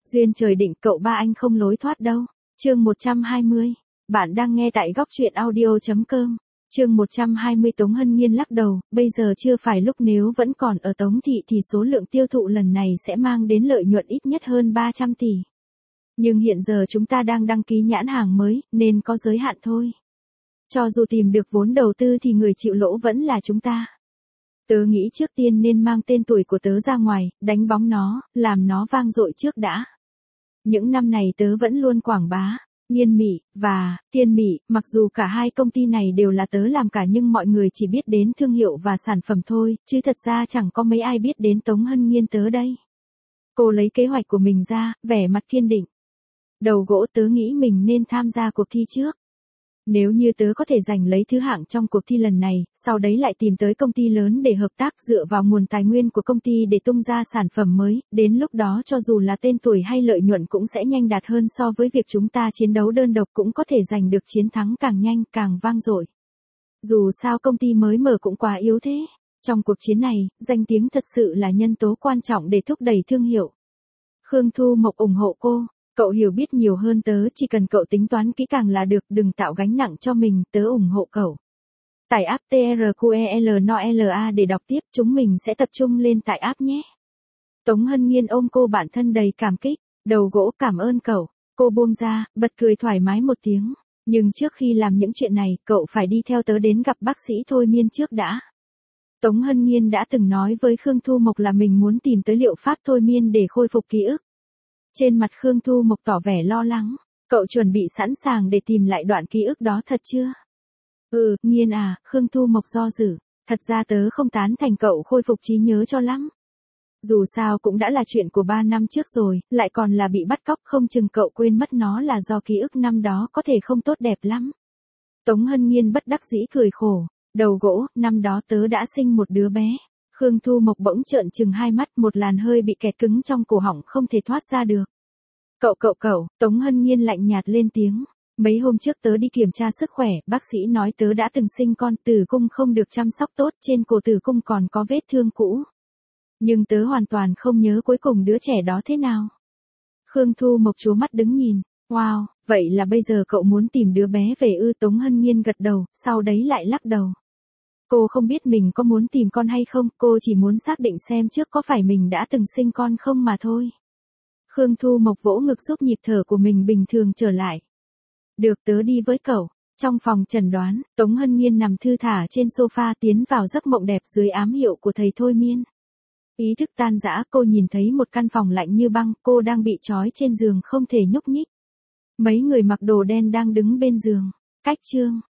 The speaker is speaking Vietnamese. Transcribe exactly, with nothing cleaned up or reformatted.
Duyên trời định cậu ba anh không lối thoát đâu. Chương một trăm hai mươi. Bạn đang nghe tại góc truyện audio chấm com. Chương một trăm hai mươi. Tống Hân Nhiên lắc đầu, bây giờ chưa phải lúc, nếu vẫn còn ở Tống thị thì số lượng tiêu thụ lần này sẽ mang đến lợi nhuận ít nhất hơn ba trăm tỷ. Nhưng hiện giờ chúng ta đang đăng ký nhãn hàng mới, nên có giới hạn thôi. Cho dù tìm được vốn đầu tư thì người chịu lỗ vẫn là chúng ta. Tớ nghĩ trước tiên nên mang tên tuổi của tớ ra ngoài, đánh bóng nó, làm nó vang dội trước đã. Những năm này tớ vẫn luôn quảng bá Nhiên Mị và Tiên Mị, mặc dù cả hai công ty này đều là tớ làm cả, nhưng mọi người chỉ biết đến thương hiệu và sản phẩm thôi, chứ thật ra chẳng có mấy ai biết đến Tống Hân Nhiên tớ đây. Cô lấy kế hoạch của mình ra, vẻ mặt kiên định. Đầu gỗ, tớ nghĩ mình nên tham gia cuộc thi trước. Nếu như tớ có thể giành lấy thứ hạng trong cuộc thi lần này, sau đấy lại tìm tới công ty lớn để hợp tác, dựa vào nguồn tài nguyên của công ty để tung ra sản phẩm mới, đến lúc đó cho dù là tên tuổi hay lợi nhuận cũng sẽ nhanh đạt hơn so với việc chúng ta chiến đấu đơn độc, cũng có thể giành được chiến thắng càng nhanh càng vang dội. Dù sao công ty mới mở cũng quá yếu thế. Trong cuộc chiến này, danh tiếng thật sự là nhân tố quan trọng để thúc đẩy thương hiệu. Khương Thu Mộc ủng hộ cô. Cậu hiểu biết nhiều hơn tớ, chỉ cần cậu tính toán kỹ càng là được, đừng tạo gánh nặng cho mình, tớ ủng hộ cậu. Tải app tê rờ quy e lờ en o lờ a để đọc tiếp, chúng mình sẽ tập trung lên tải app nhé. Tống Hân Nhiên ôm cô bạn thân đầy cảm kích, đầu gỗ, cảm ơn cậu. Cô buông ra, bật cười thoải mái một tiếng. Nhưng trước khi làm những chuyện này, cậu phải đi theo tớ đến gặp bác sĩ thôi miên trước đã. Tống Hân Nhiên đã từng nói với Khương Thu Mộc là mình muốn tìm tới liệu pháp thôi miên để khôi phục ký ức. Trên mặt Khương Thu Mộc tỏ vẻ lo lắng. Cậu chuẩn bị sẵn sàng để tìm lại đoạn ký ức đó thật chưa? Ừ, Nhiên à, Khương Thu Mộc do dự. Thật ra tớ không tán thành cậu khôi phục trí nhớ cho lắm. Dù sao cũng đã là chuyện của ba năm trước rồi, lại còn là bị bắt cóc, không chừng cậu quên mất nó là do ký ức năm đó có thể không tốt đẹp lắm. Tống Hân Nhiên bất đắc dĩ cười khổ. Đầu gỗ, năm đó tớ đã sinh một đứa bé. Khương Thu Mộc bỗng trợn trừng hai mắt, một làn hơi bị kẹt cứng trong cổ họng không thể thoát ra được. Cậu cậu cậu, Tống Hân Nhiên lạnh nhạt lên tiếng. Mấy hôm trước tớ đi kiểm tra sức khỏe, bác sĩ nói tớ đã từng sinh con, tử cung không được chăm sóc tốt, trên cổ tử cung còn có vết thương cũ. Nhưng tớ hoàn toàn không nhớ cuối cùng đứa trẻ đó thế nào. Khương Thu Mộc trố mắt đứng nhìn. Wow, vậy là bây giờ cậu muốn tìm đứa bé về ư? Tống Hân Nhiên gật đầu, sau đấy lại lắc đầu. Cô không biết mình có muốn tìm con hay không, cô chỉ muốn xác định xem trước có phải mình đã từng sinh con không mà thôi. Khương Thu Mộc vỗ ngực giúp nhịp thở của mình bình thường trở lại. Được, tớ đi với cậu. Trong phòng chẩn đoán, Tống Hân Nhiên nằm thư thả trên sofa, tiến vào giấc mộng đẹp dưới ám hiệu của thầy thôi miên. Ý thức tan rã, cô nhìn thấy một căn phòng lạnh như băng, cô đang bị trói trên giường không thể nhúc nhích. Mấy người mặc đồ đen đang đứng bên giường. Cách chương.